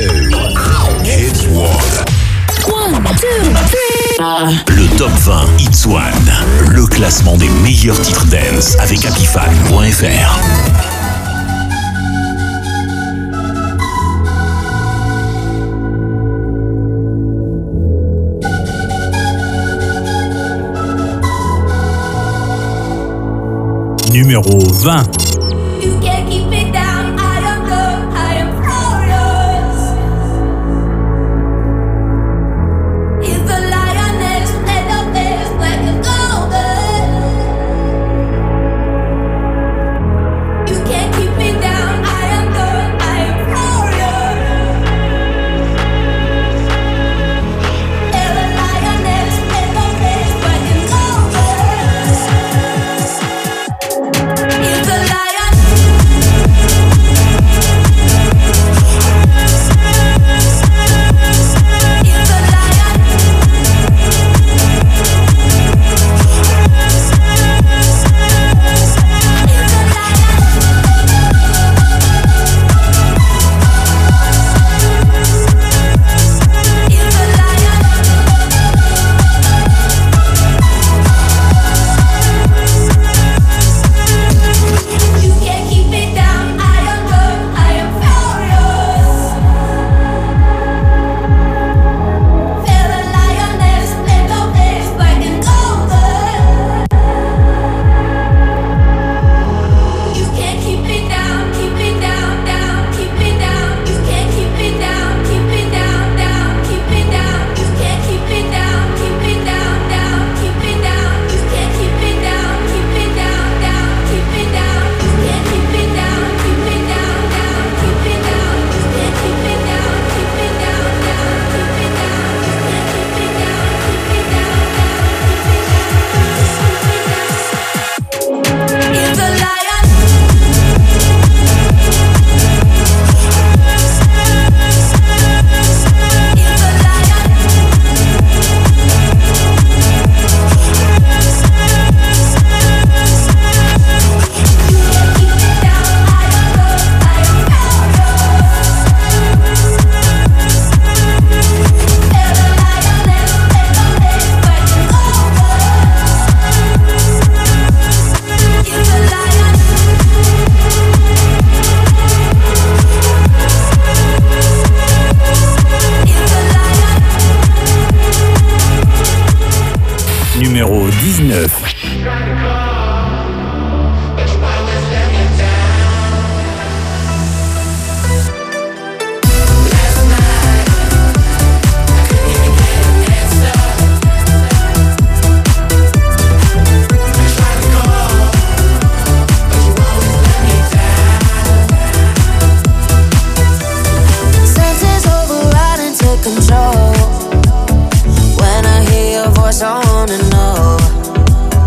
Hits One. 1, 2, 3. Le Top 20 Hits One. Le classement des meilleurs titres dance avec Apifan.fr. Numéro 20. You can't keep me down, I am good, I am furious. Is the lioness and the face black and golden? You can't keep me down, I am good, I am furious. Is the lioness and the face black and golden? Is the lion? You can't keep me down, I am good, I am furious. Feel the lioness in the face black and golden. You can't keep me down, down, keep me down. You can't keep me down, down, keep me down. You can't keep me down, down, keep me down. You can't keep me down, down, keep me down. You can't keep me down, down, keep me down. You can't keep me down, down, keep me down. You can't keep me down, Is the lion? Is the lion? You can't keep me down, I am good, I am furious. Feel the lioness in the face black and golden. Is the lion? Is the lion? Numéro 19. Senses override and take control. When I hear your voice, I wanna know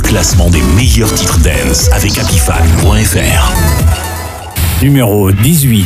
classement des meilleurs titres dance avec Apifan.fr. Numéro 18.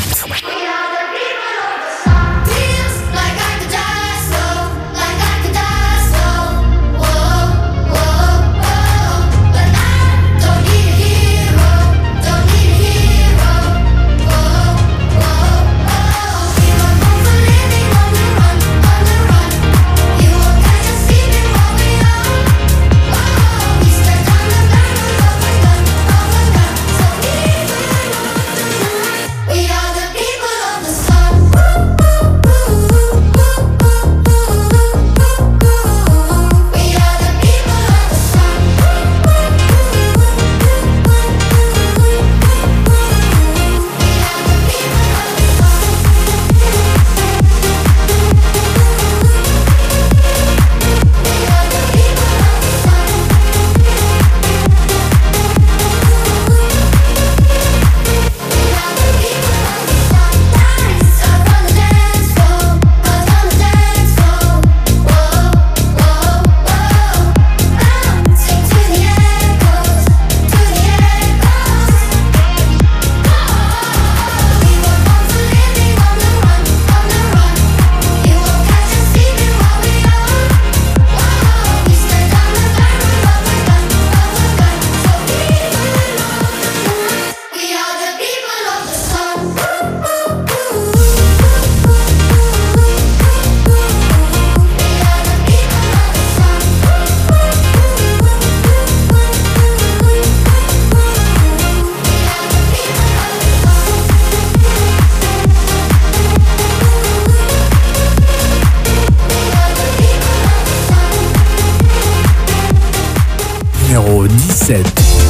Numéro 17.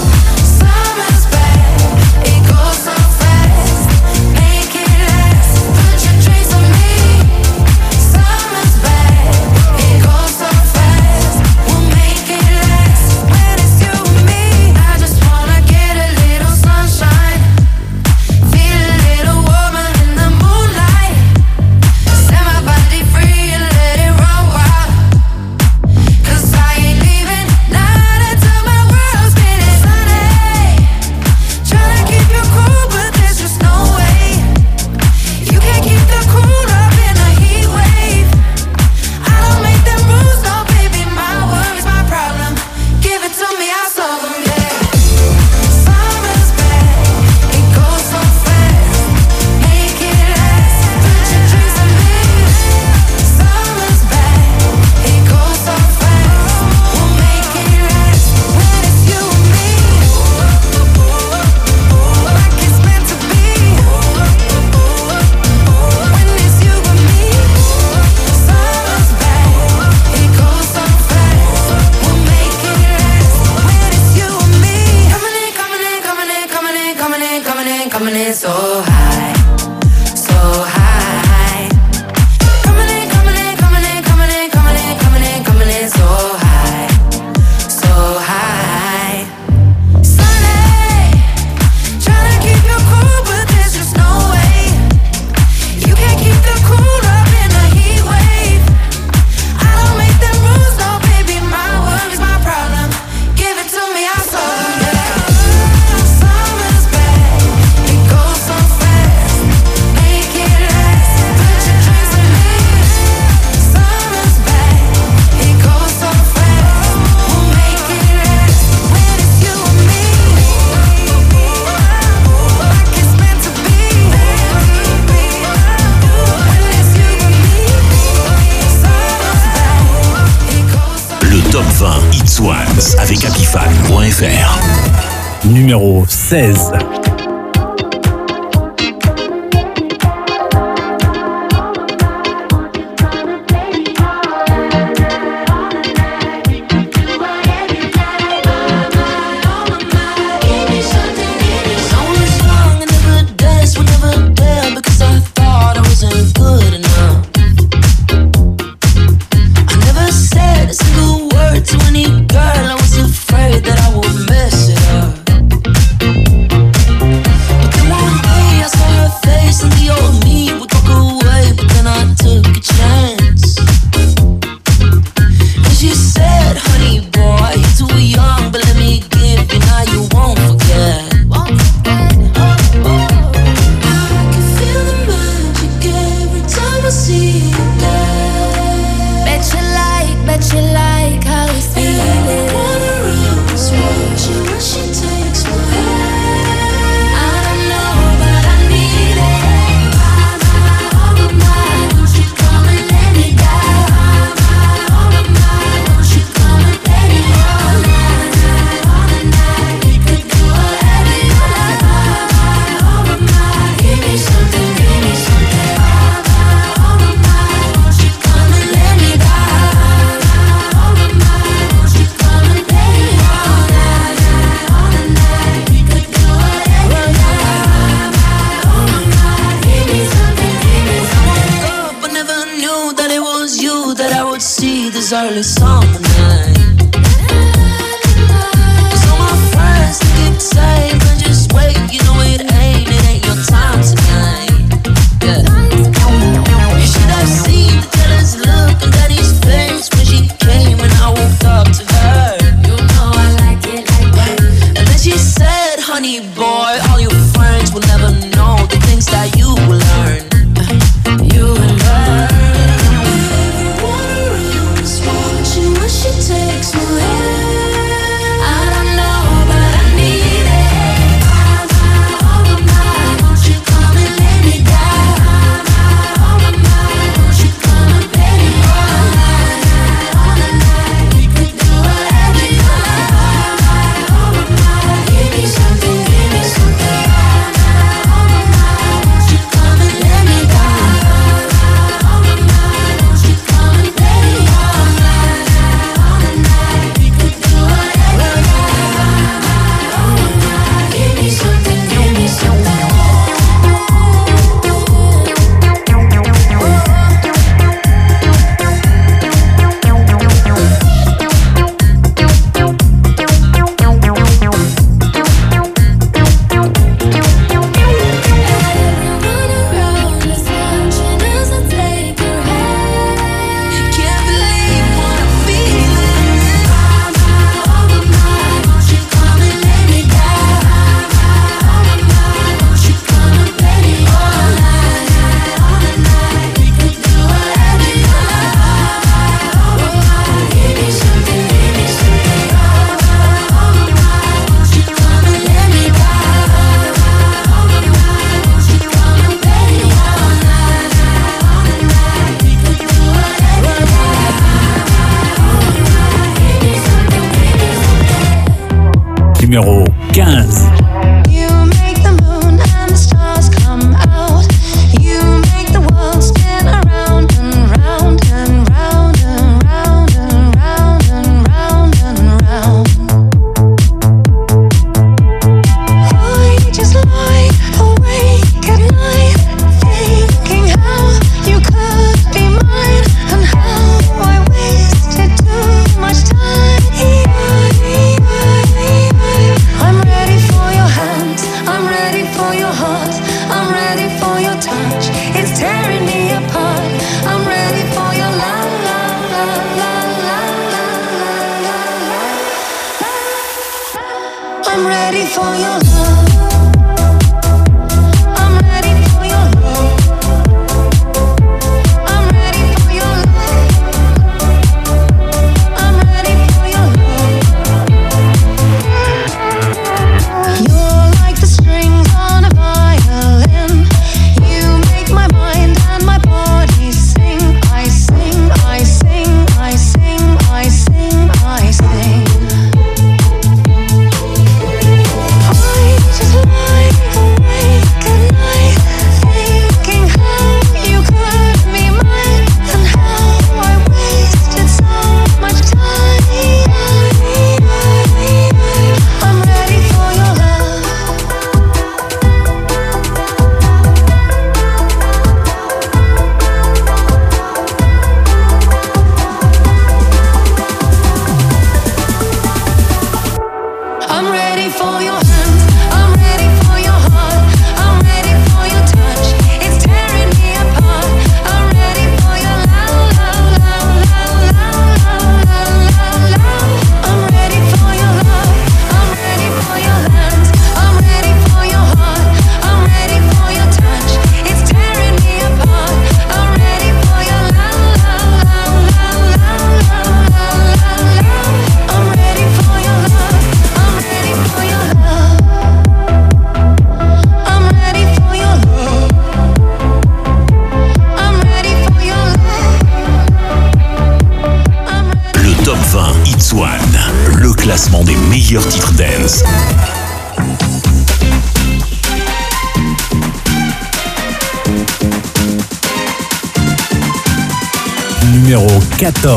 Top 20 Hits Ones avec Apifan.fr. Numéro 16. To any girl, I was afraid that I would mess it up. early summer night. Cause all my friends think it's safe and just wait. You know it ain't your time tonight. Yeah. You should have seen the jealous look on Daddy's face when she came and I walked up to her. You know I like it like that. And then she said, honey boy, all your friends will never know the things that you will learn. You will learn. What she takes away. I don't know, but I need it. Oh my, won't you come and lay me down? Oh my, won't you come and play me all night? We could do whatever you like. Oh my, give me something, give me something. Oh my, won't you come and lay me down? Oh my, won't you come and play me all night? Numéro 15. You make the moon and the stars come out. You make the world spin around and round and round and round and round and round and round. I just lie awake at night, thinking how you could be mine and how I wasted too much time. I'm ready for your hands, I'm ready for your heart, I'm ready for your touch, it's tearing me apart. I'm ready for your love, love, love, love, love, love, love. I'm ready for your love. I'm ready for your love. I'm ready for your love. I'm ready for your love. You're like the strings on a violin. You make my mind and my body sing. I sing, I sing, I sing, I sing, I sing. I just lie awake at night, thinking how you could be mine and how I wasted so much time. I'm ready for your love. I'm ready for your hands, I'm ready for your heart, I'm ready for your touch, it's tearing me apart. I'm ready for your love, love, love, love, love, love, love. I'm ready for your love, I'm ready for your hands, I'm ready for your heart, I'm ready for your touch, it's tearing me apart. I'm ready for your love, love, love, love, love, love, love. I'm ready for your love, I'm ready for your love. I'm ready for your love. I'm ready for your love. Le Top 20 Hits One, le classement des meilleurs titres dance. Numéro 14.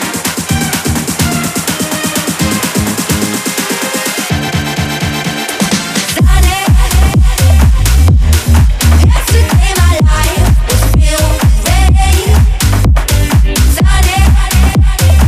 Yesterday my life was filled with rain.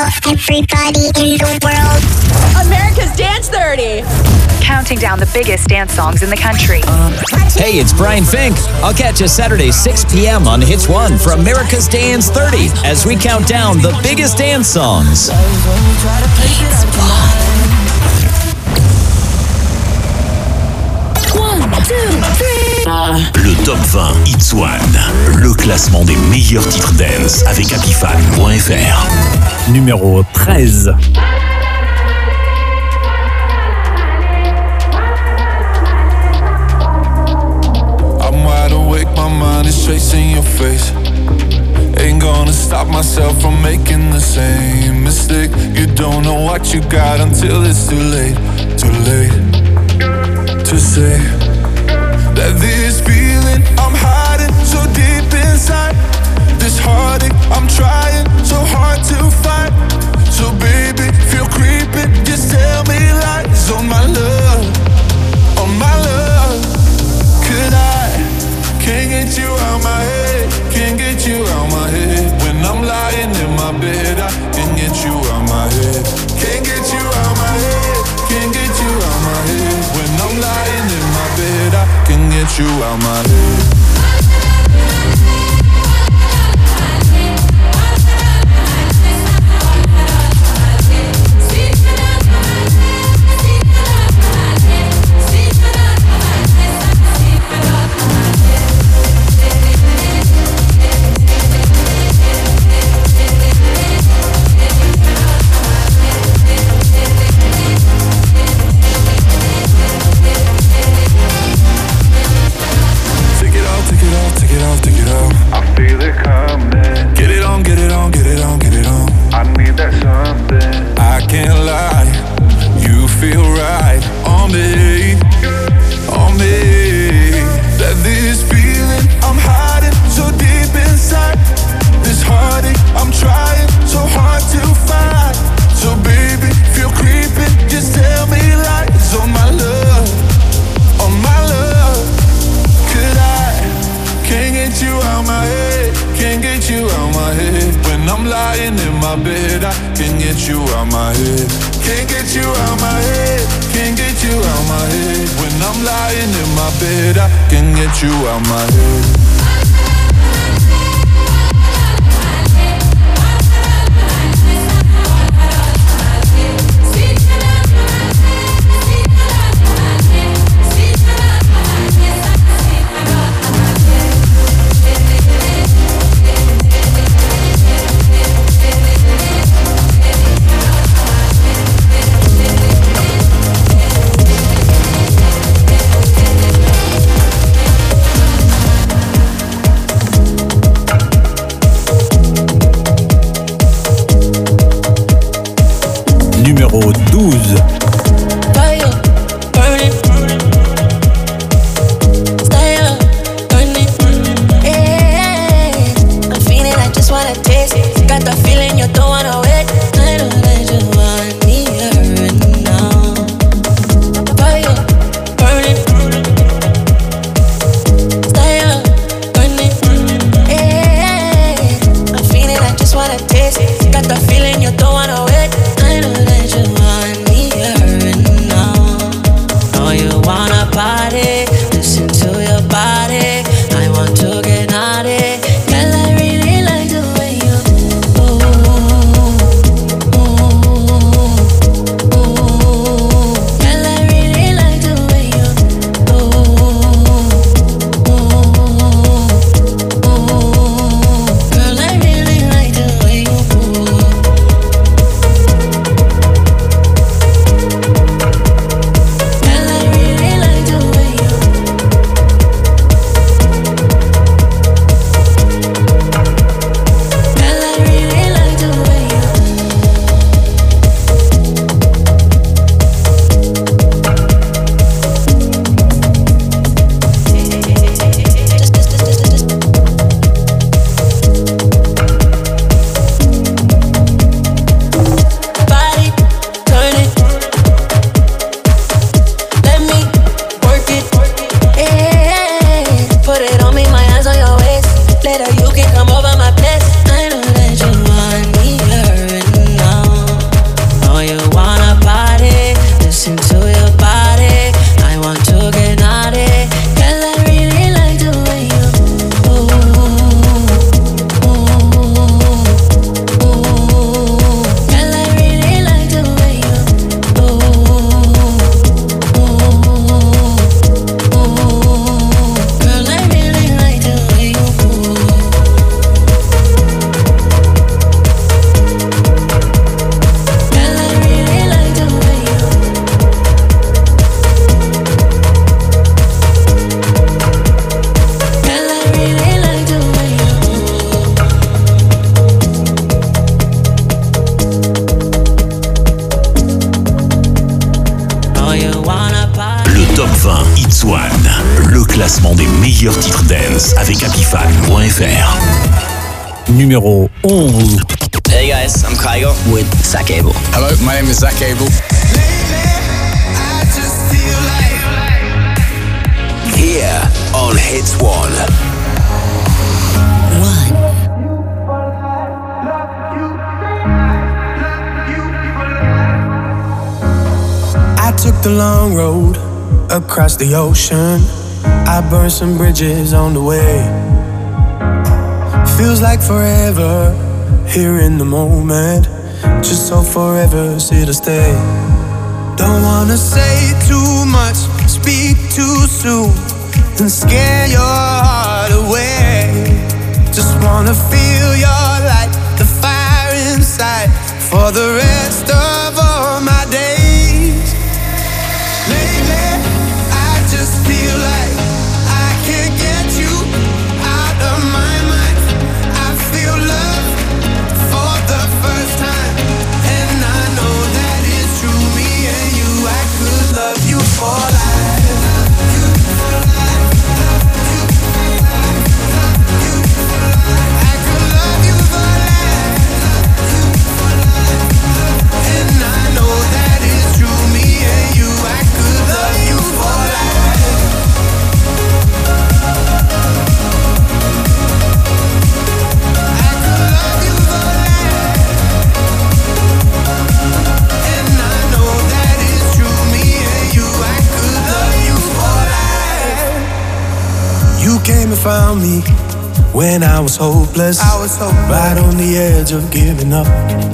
everybody in the world. America's Dance 30. Counting down the biggest dance songs in the country. Hey, it's Brian Fink. I'll catch you Saturday, 6 p.m. on Hits 1 for America's Dance 30 as we count down the biggest dance songs. Le Top 20 Hits 1, le classement des meilleurs titres dance avec Apifan.fr. Numéro 13. I'm wide awake, my mind is chasing your face. Ain't gonna stop myself from making the same mistake. You don't know what you got until it's too late to say that this feeling I'm hiding so deep inside, this heartache I'm trying so hard to fight. So baby, feel creeping, just tell me lies on my love, on my love. Could I, can't get you out my head, can't get you out my head. When I'm lying in my bed, I can't get you out my head. Can't get you out my head, can't get you out my head. When I'm lying in my bed, I can get you out my head. Numéro 12. Got the feeling you don't wanna wait. I know that you want me. 20, It's One, le classement des meilleurs titres dance avec Apifan.fr. Numéro 11. Hey guys, I'm Kygo with Zach Abel. Hello, my name is Zach Abel. Here on Hits One. I took the long road across the ocean. I burned some bridges on the way. Feels like forever here in the moment. Just so forever's here to stay. Don't wanna say too much, speak too soon, and scare your heart away. Just wanna feel your light, the fire inside, for the rest of all my days. Lately, I just feel like I can't get you out of my mind. I feel love for the first time, and I know that it's true. Me and you, I could love you for life. Came and found me when I was hopeless. Right on the edge of giving up.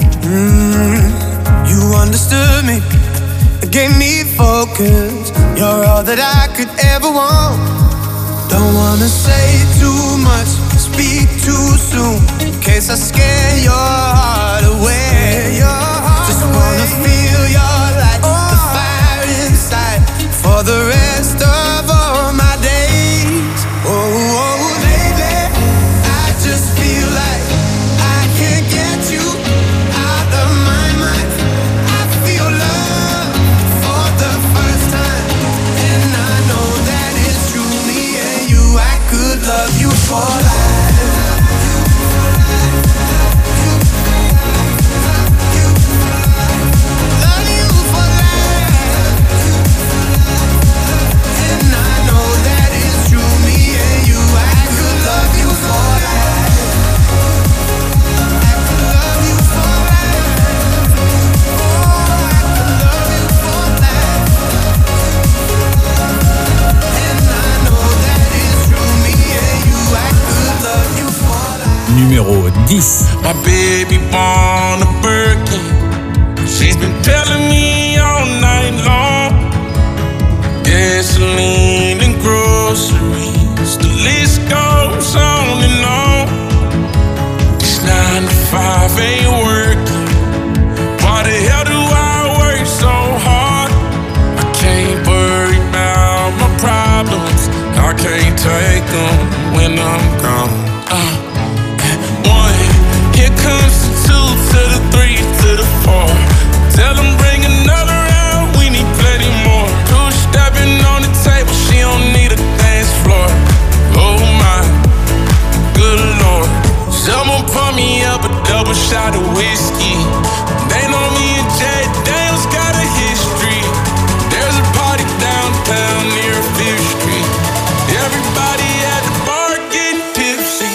You understood me, gave me focus. You're all that I could ever want. Don't wanna say too much, speak too soon, in case I scare your heart away. Just wanna feel your light, the fire inside, for the rest of all my days. Oh, baby, I just feel like I can't get you out of my mind. I feel love for the first time, and I know that it's true. Me and you, I could love you for life. Numéro 10. My baby born a Birkin. She's been telling me all night long. Gasoline and groceries, the list goes on and on. This 9 to 5 ain't working. Why the hell do I work so hard? I can't worry about my problems. I can't take them when I'm gone. Here comes the 2 to the 3 to the 4. Tell them bring another round, we need plenty more. 2 stepping on the table, she don't need a dance floor. Oh my, good Lord. Someone pour me up a double shot of whiskey. They know me and Jay Daniels got a history. There's a party downtown near 5th Street. Everybody at the bar getting tipsy.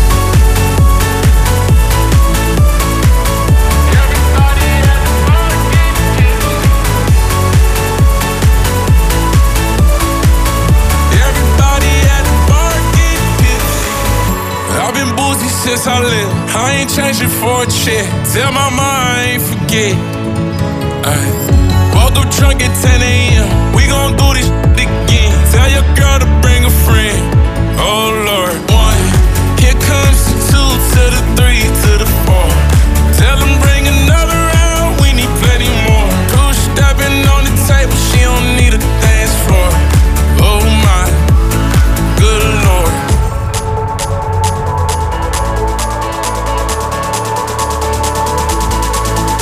Since I live, I ain't changing for a check. Tell my mom I ain't forget. Woke up drunk at 10 a.m. We gon' do this again. Tell your girl to bring a friend. Oh Lord. 1, here comes the 2 to the 3 to the 4. Tell them bring another round, we need plenty more. 2 stepping on the table, she don't need a dance floor. Oh my, good Lord.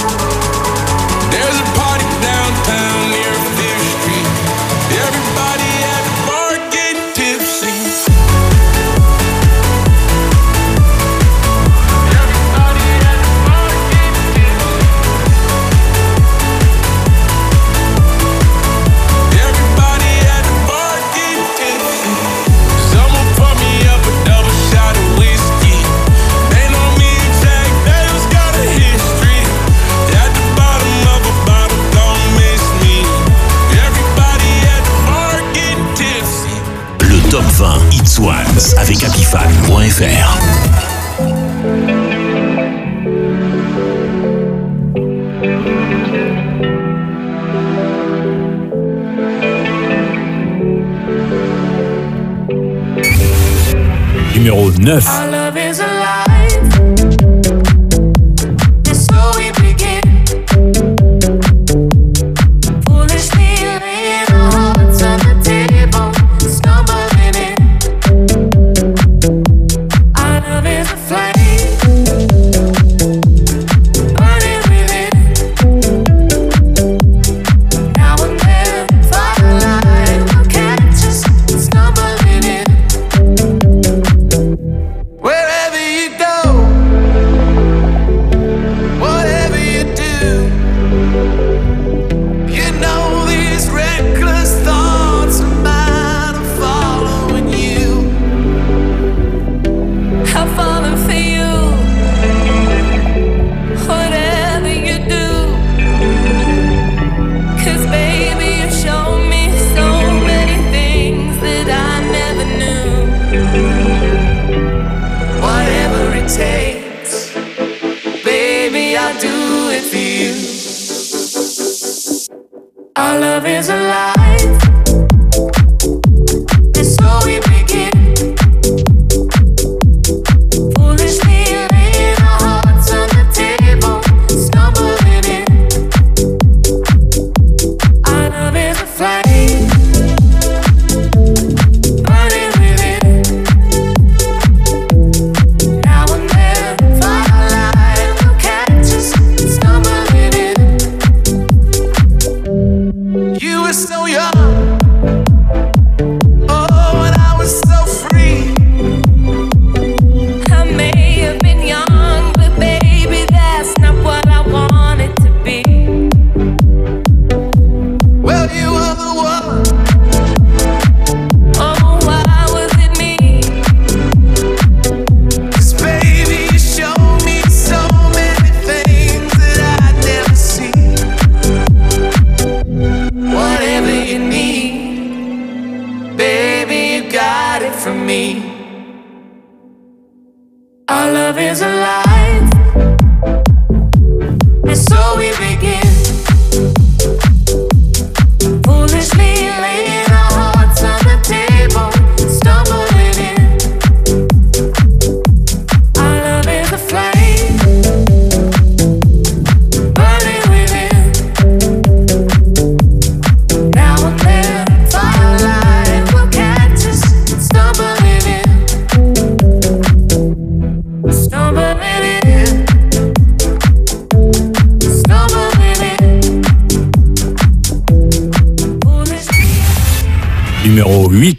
There's a party downtown near 5th Street. Everybody Numéro 9. Our love is alive. And so we begin. Foolishly laying our hearts on the table, stumbling in. Our love is a flame, burning within. Now and then, firelight will catch us stumbling in. Wherever you go, whatever you do, you know these reckless thoughts of mine are following you. I'm falling for you. Whatever you do, 'cause baby you show me so many things that I never knew. Whatever it takes, baby, I'll do it for you. Our love is alive, and so we begin. Foolishly laying our hearts on the table, stumbling in. Our love is a flame, burning within. Now and then, firelight will catch us stumbling in. You were so young, oh, and I was so free. I may have been young, but baby, that's not what I wanted to be. Well, you were the one. Oh, why was it me? 'Cause baby, you showed me so many things that I'd never see. Whatever you need, baby, you got it from me. Our love is alive, and so we begin. Foolishly laying our hearts on the table, stumbling in. Our love is a flame, burning within. Now and then, firelight will catch us stumbling in. Stumbling in. Stumbling in. Foolishly. Numéro 8.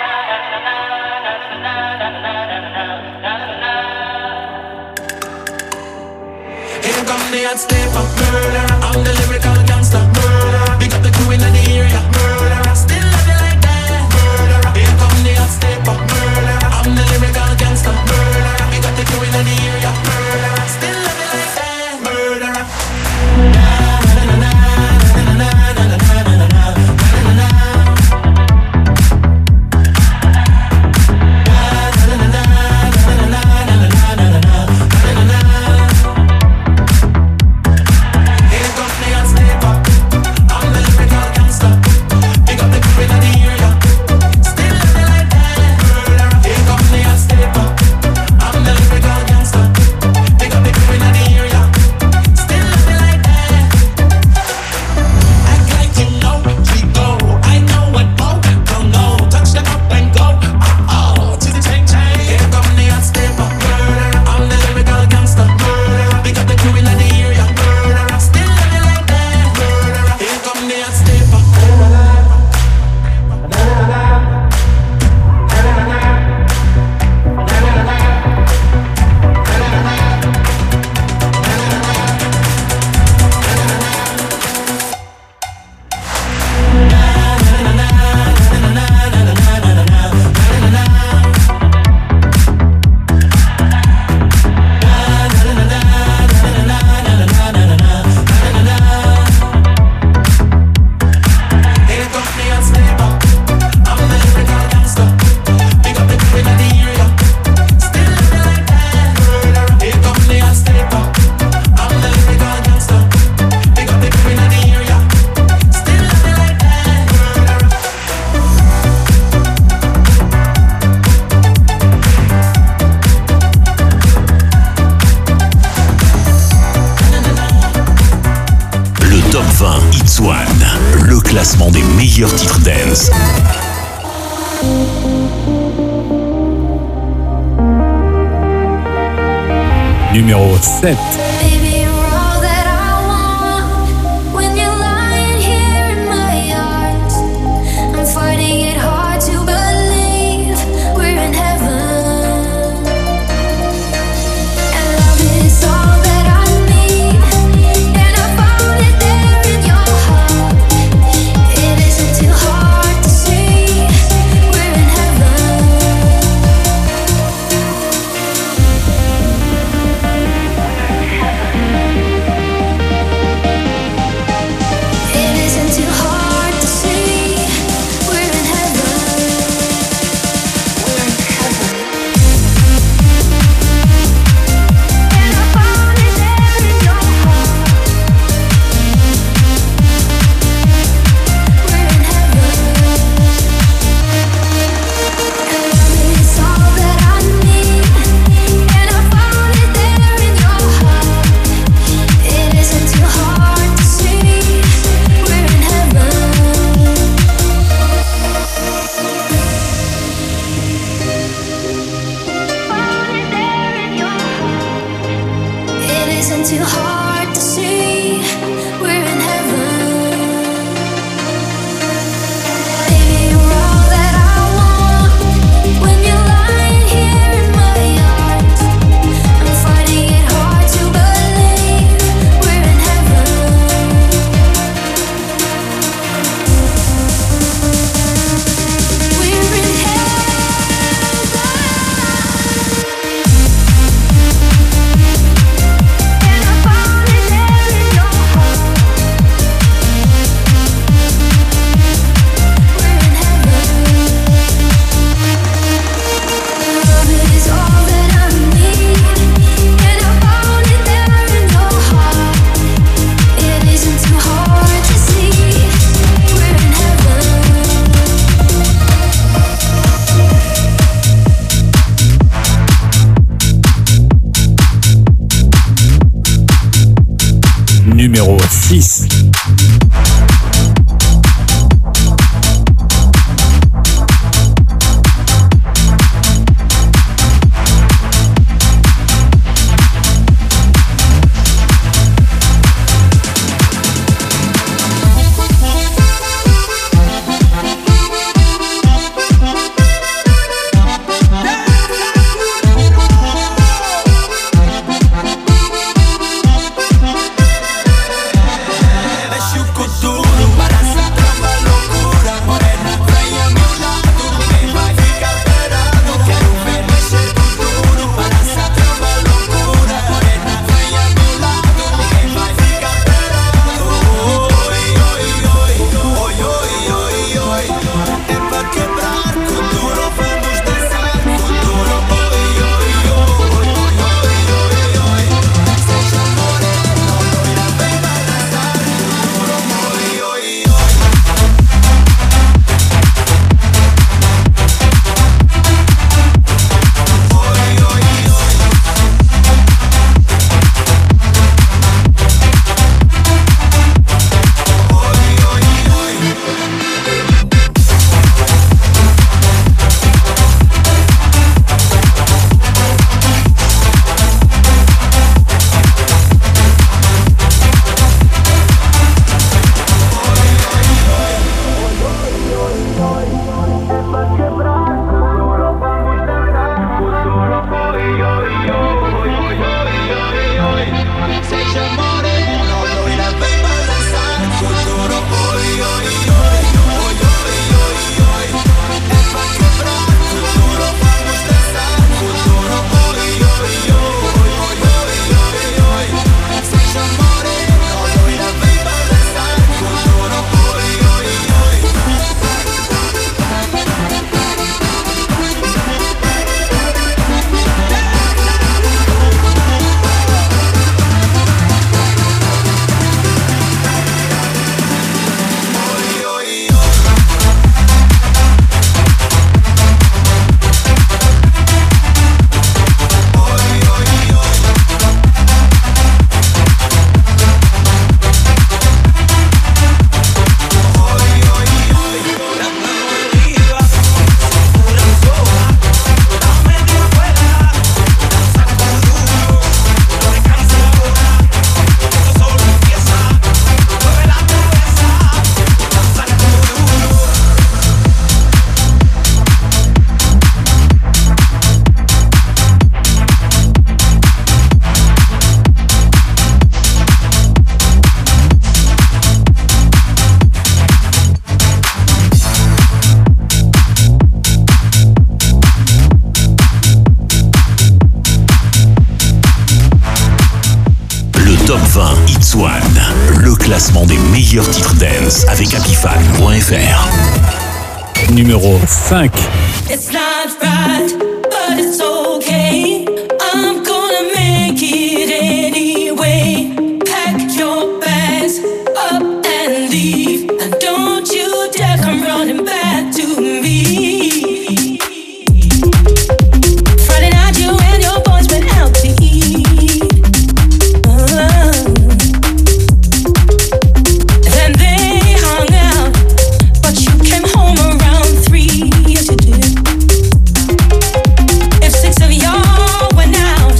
Here come the hot step up murder. I'm the lyrical gangster murder. Big up the crew in the area murder. Still love you like that murder. Here come the hot step up murder. I'm the lyrical gangster murder. Big up the crew in the area murder. Still love you like that murder. Here come the hot step up. I'm the lyrical gangster. Big up the crew in the area. Still love you like that murder. Here come the hot step up. I'm the lyrical gangster. Big up the crew in the area. Still love you like that. Act like you know we go. I know what more don't know. Touch them up and go. To the chain chain. Here come the hot step up murder. I'm the lyrical gangster murder. Big up the crew in the area murder. Still love you like that murder. Here come the hot step up. le classement des meilleurs titres dance. Numéro 7. Baby, you're all that I want. When you're lying here in my arms, I'm finding it hard to believe we're in heaven. And love is all that I need, and I found it there in your heart. It isn't too hard to see we're in heaven. It isn't too hard to see we're in heaven. We're in heaven. And I found it there in your heart. We're in heaven. And love is all that I need, and I found it there in your heart. It isn't too hard to see we're in heaven. Found it there in your heart. It isn't too hard to see we're in heaven. Baby, you're all that I want. When you're lying here in my arms, I'm finding it hard to believe we're in heaven. We're in heaven. And I found it there in your heart. We're in heaven. Love is all that I need, and I found it there in your heart. It isn't too hard to see we're in heaven. Numéro 6. classement des meilleurs titres dance avec Apifan.fr. Numéro 5. It's not right, but it's okay. I'm gonna make it anyway. Pack your bags up and leave, and don't you dare come running back to me. Friday night, you and your boys went out to eat. Then they hung out, but you came home around 3. Yes, you did. If 6 of y'all went out,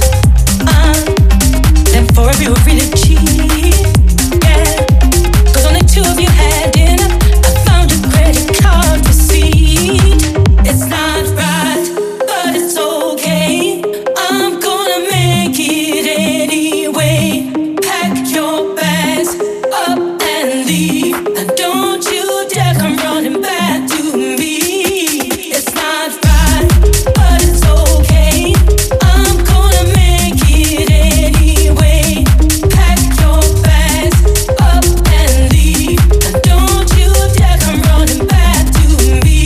then 4 of you were really cheap. Yeah, 'cause only 2 of you had dinner. I found a credit card receipt. It's not right, but it's okay. I'm gonna make it anyway. Pack your bags up and leave, and don't you dare come running back to me. It's not right, but it's okay. I'm gonna make it anyway. Pack your bags up and leave, and don't you dare come running back to me.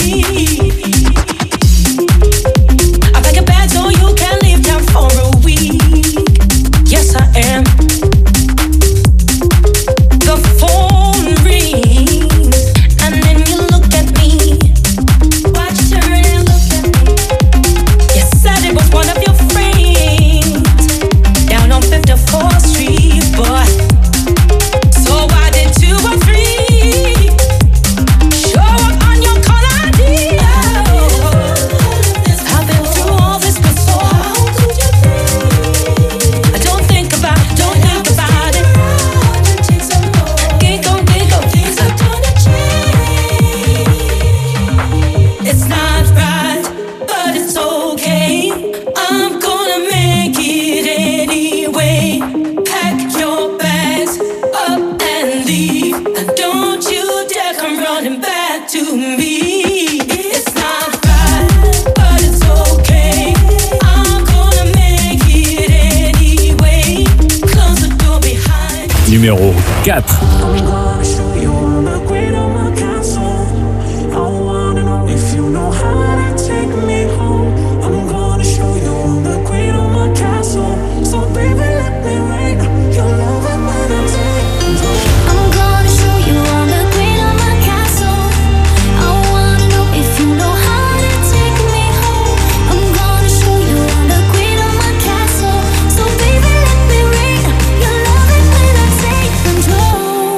I pack a bag so you can leave town for a week. Yes, I am. The phone rings, and then you look at me. Why'd you turn and look at me? You said it was one of your friends down on 54th Street, boy. So why did 2 or 3 show up on your call ID? I've been through all this before. How could you think? Don't think about it. Giggle, things are gonna change. It's not right, but it's okay. I'm gonna make it anyway. Pack your bags up and leave, and don't you dare come running back to me. It's not right, but it's okay. I'm gonna make it anyway. Close the door behind. Numéro 4. I'm gonna show you the queen of my castle. I wanna know if you know how to take me home. I'm gonna show you the queen of my castle. So baby, let me reign. You'll love it when I take control. I'm gonna show you I'm the queen of my castle. I wanna know if you know how to take me home. I'm gonna show you I'm the queen of my castle. So baby, let me reign. You'll love it when I take control.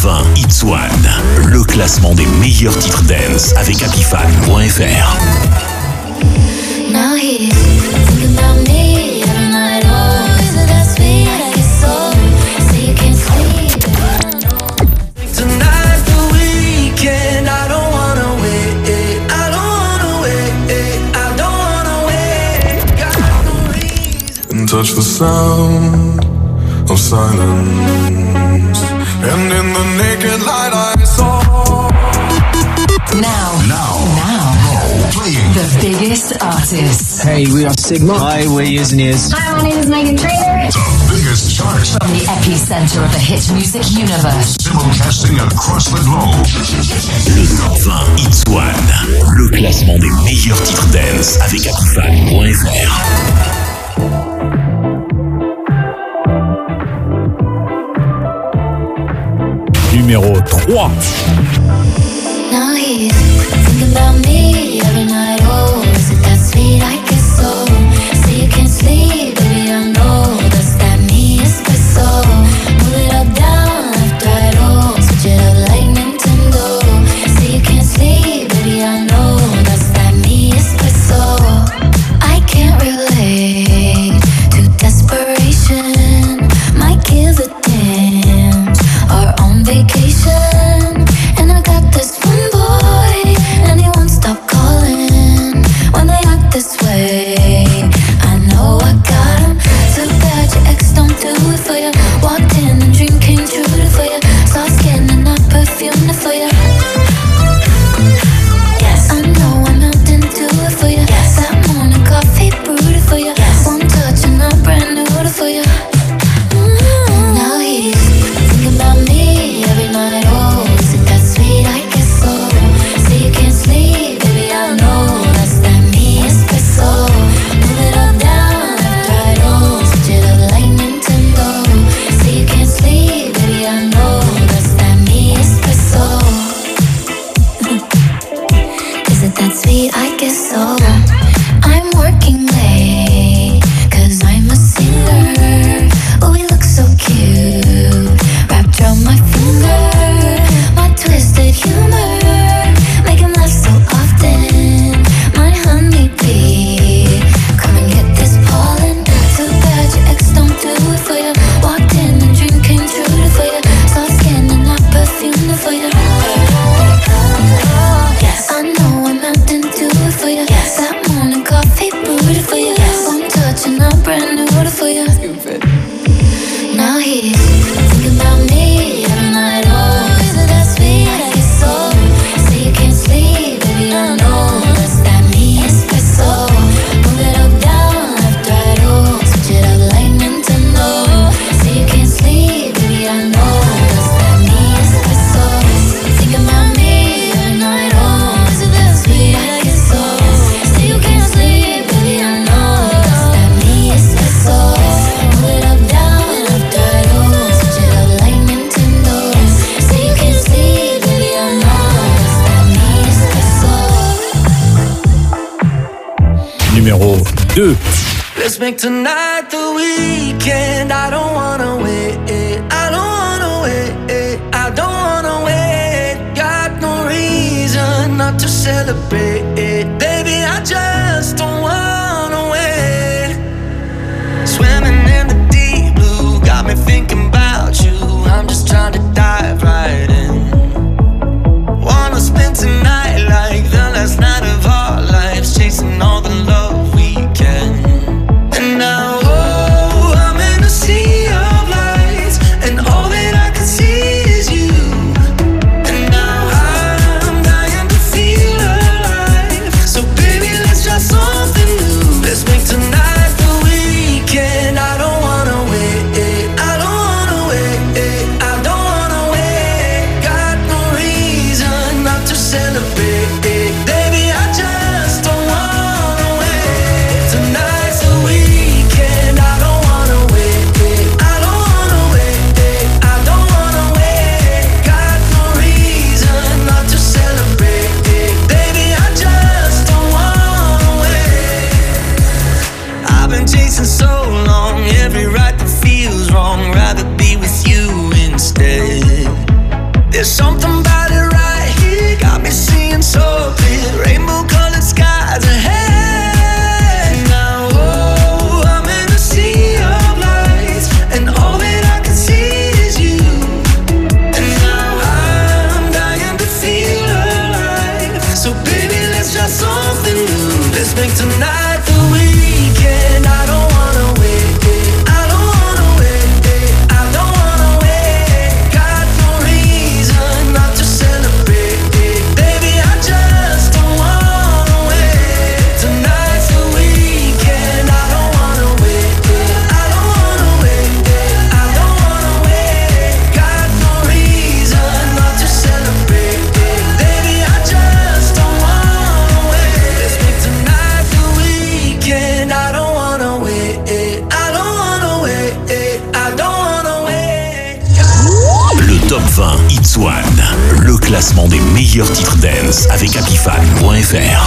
20 Hits One, le classement des meilleurs titres dance avec Apifan.fr. Now he's thinking about me every night. Oh, isn't that sweet? I get so you can't sleep. Tonight's the weekend. I don't wanna wait. I don't wanna wait. I don't wanna wait. Got no reason. And touch the sound of silence. And in the naked light I saw. Now, playing the biggest artists. Hey, we are Sigma. Hi, we're Years and Years. Hi, my name is Megan Trainor. The biggest charts. From the epicenter of the hit music universe. Simulcasting across the globe. Le top 20 Hits One, le classement des meilleurs titres dance avec Apifan.fr. Numéro 3. Now he's thinking about me every night. Oh, is it that sweet? I guess so. Say you can't sleep, baby. I know that's that me espresso. Move it up, down, left, right. Oh, switch it up like Nintendo. Say you can't sleep, baby. I know that's that me espresso. I can't relate to desperation. Might give a damn. Or on vacation, and I got this one boy, and he won't stop calling when they act this way. I know I got him. Too bad your ex don't do it for you. Walked in and dream came true for you. Saw skin and not perfume for you. Yes, I know I'm out and do it for you. Yes, that morning coffee brewed it for you. Yes, one touch and I'm brand new for you. Now he's thinking about me every night. Oh, is it that sweet? I guess so. Say you can't sleep, baby. I know that's that me espresso. Move it up, down, left, right. Oh, switch it up like Nintendo. Say you can't sleep, baby. I know that's that me espresso. Is it that sweet? I guess so. I'm working late, 'cause I'm a singer. Oh, we look so cute, wrapped around my finger. My twisted humor, make him laugh so often. My honeybee, come and get this pollen. Too bad your ex don't do it for you. Walked in and dream came true for you. Soft skin and not perfume for you. Yes, I know I'm out and do it for you. Yes, that morning coffee brewed for you. Yes, one touch and I'm brand new for you. Stupid. Now he's thinking about me every night. Oh, is it that sweet? I guess so. Say you can't sleep, baby. I know that's that me espresso. Move it up, down, left, right. Oh, switch it up like Nintendo. Say you can't sleep, baby. I know that's that me espresso. Thinking about me every night. Oh, is it that sweet? I guess so. Say you can't sleep, baby. I know that's that me espresso. Move it up, down, left, right. Oh, switch it up like Nintendo. Say you can't sleep, baby. I know that's that me espresso. Numéro 2. Let's make tonight the weekend. I don't wanna wait. I don't wanna wait. I don't wanna wait. Got no reason not to celebrate. Baby, I just don't wanna wait. Swimming in the deep blue, got me thinking about you. I'm just trying to dive right in. Wanna spend tonight like the last night of our lives, chasing all the love we can. And now, oh, I'm in a sea of lights, and all that I can see is you. And now I'm dying to feel alive. So baby, make tonight the weekend. I don't wanna wait. I don't wanna wait. I don't wanna wait. Got no reason not to celebrate. Baby, I just don't wanna wait. Tonight's the weekend. I don't wanna wait. I don't wanna wait. I don't wanna wait. Got no reason not to celebrate. Baby, I just don't wanna wait. Let's make tonight the weekend. I don't wanna wait. I don't wanna wait. I don't wanna wait. Le Top 20 Hits One, le classement des meilleurs titres dance avec Apifan.fr.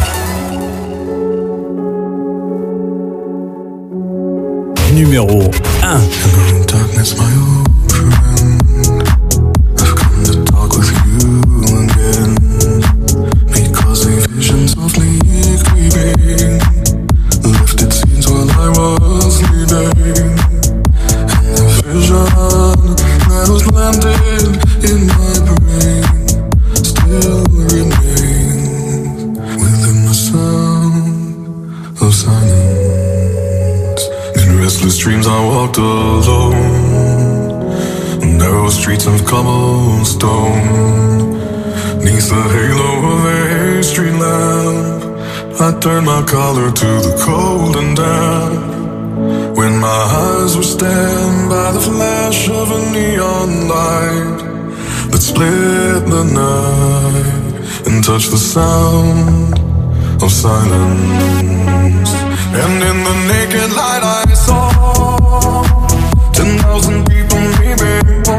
Numéro 1. Hello, darkness, my old friend. I've come to talk with you again. Because a vision softly creeping lifted scenes while I was sleeping. And the vision that was planted in my brain still remains within the sound of silence. In restless dreams I walked alone, narrow streets of cobblestone. Neath the halo of a street lamp, I turned my collar to the cold and damp. When my eyes were stabbed by the flash of a neon light that split the night and touched the sound of silence. And in the naked light I saw 10,000 people maybe.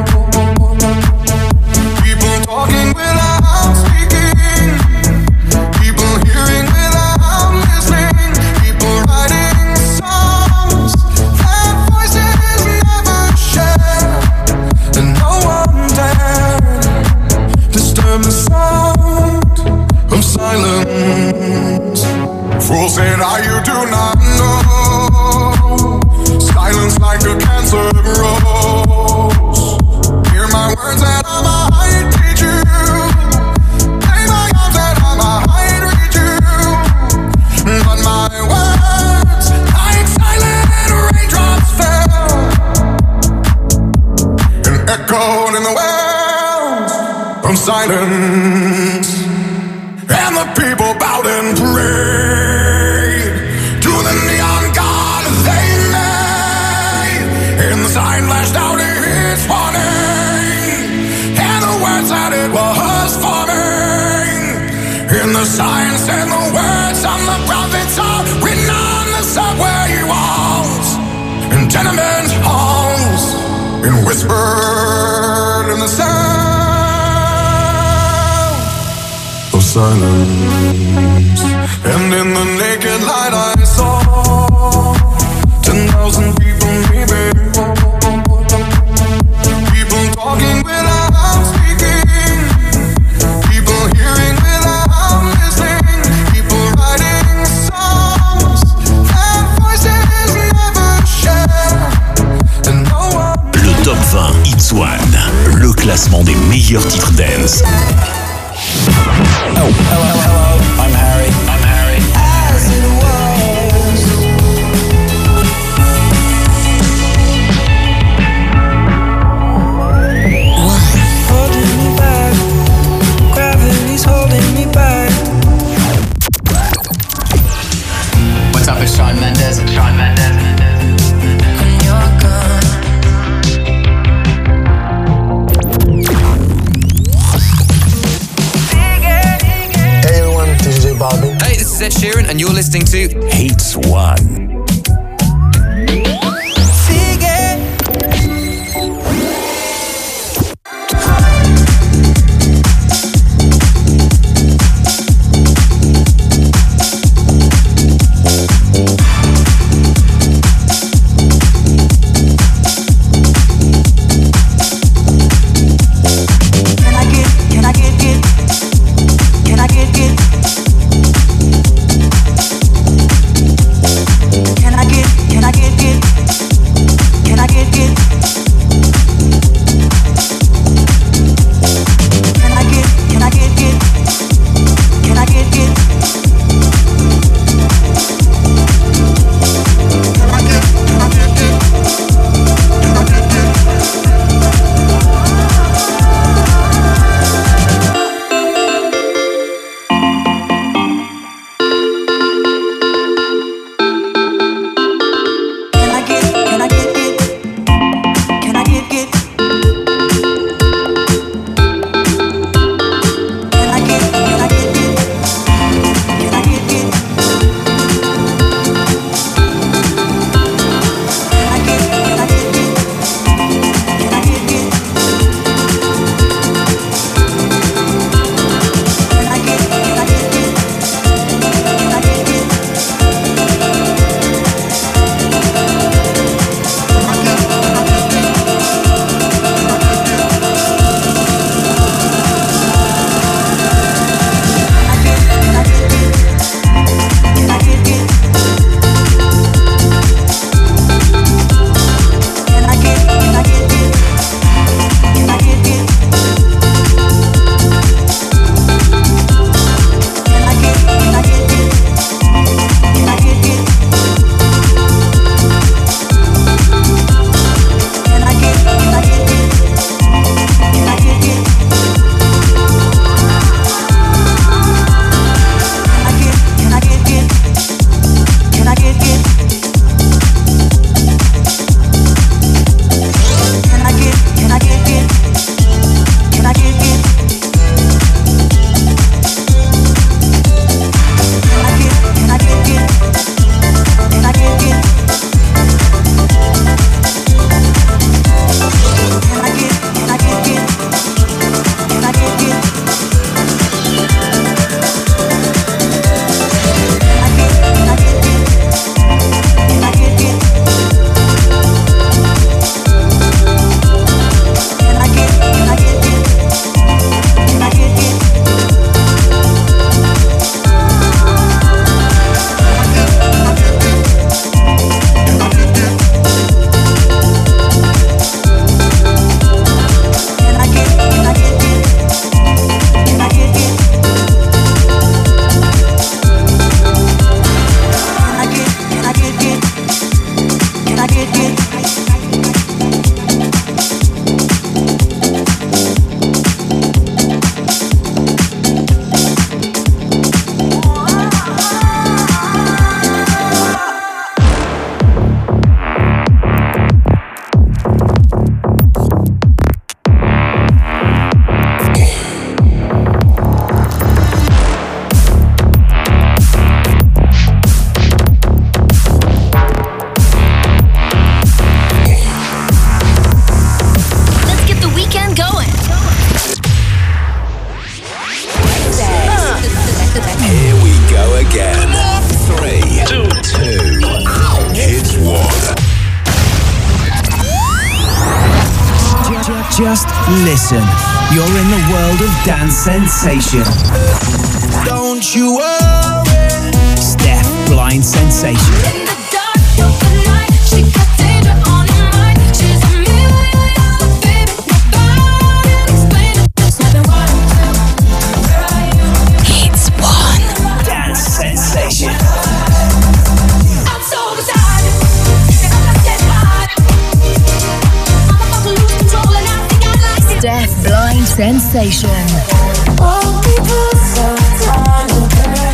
People talking without speaking. People hearing without listening. People writing songs that voices never share. And no one dared disturb the sound of silence. Fool said, you do not know. Silence like a cancer grows. Hear my words and I might teach you. Play my arms and I might reach you. But my words, like silent raindrops fell and echoed in the wells of silence. And the people bowed and prayed to the neon god they made. And the sign flashed out its warning, and the words that it was forming. And the sign said the words of the prophets are written on the subway walls and tenement halls, and whispered in the sound of silence. And in the naked light I saw 10,000 people maybe. People talking without speaking. People hearing without listening. People writing songs that voices never share. And no one. Le Top 20 Hits One, le classement des meilleurs titres dance. Oh, hello, I'm Harry. As it was. Holding me back. Gravity's holding me back. What's up, it's Shawn Mendes. When you're gone. Hey everyone, this is J Balvin. Hey, this is Ed Sheeran, and you're listening to Hits One. Can I get Just listen. You're in the world of dance sensation. Don't you worry. Steph Blind Sensation. In the dark of the night, she got danger on her mind. She's a $1 million baby. Nobody explain it. There's nothing wrong with you. Hits One. Dance Sensation. I'm so beside it. I'm not dead hard. I'm about to lose control and I think I like it. Steph Blind Sensation. All because of time and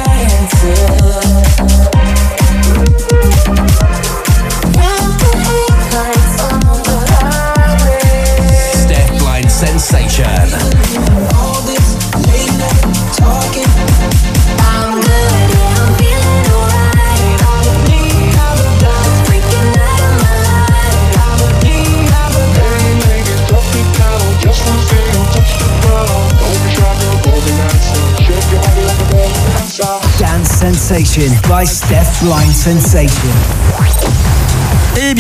Steph Blind Sensation. all this late night talking. I'm good, yeah, I'm feeling alright. I don't need paradise, freaking out of my life. I don't need paradise. Ladies, drop it down, just one thing, touch the ground. Don't be shy, girl, go be nice. Shake your body like a ball dancer. Dance Sensation by Steph Blind Sensation.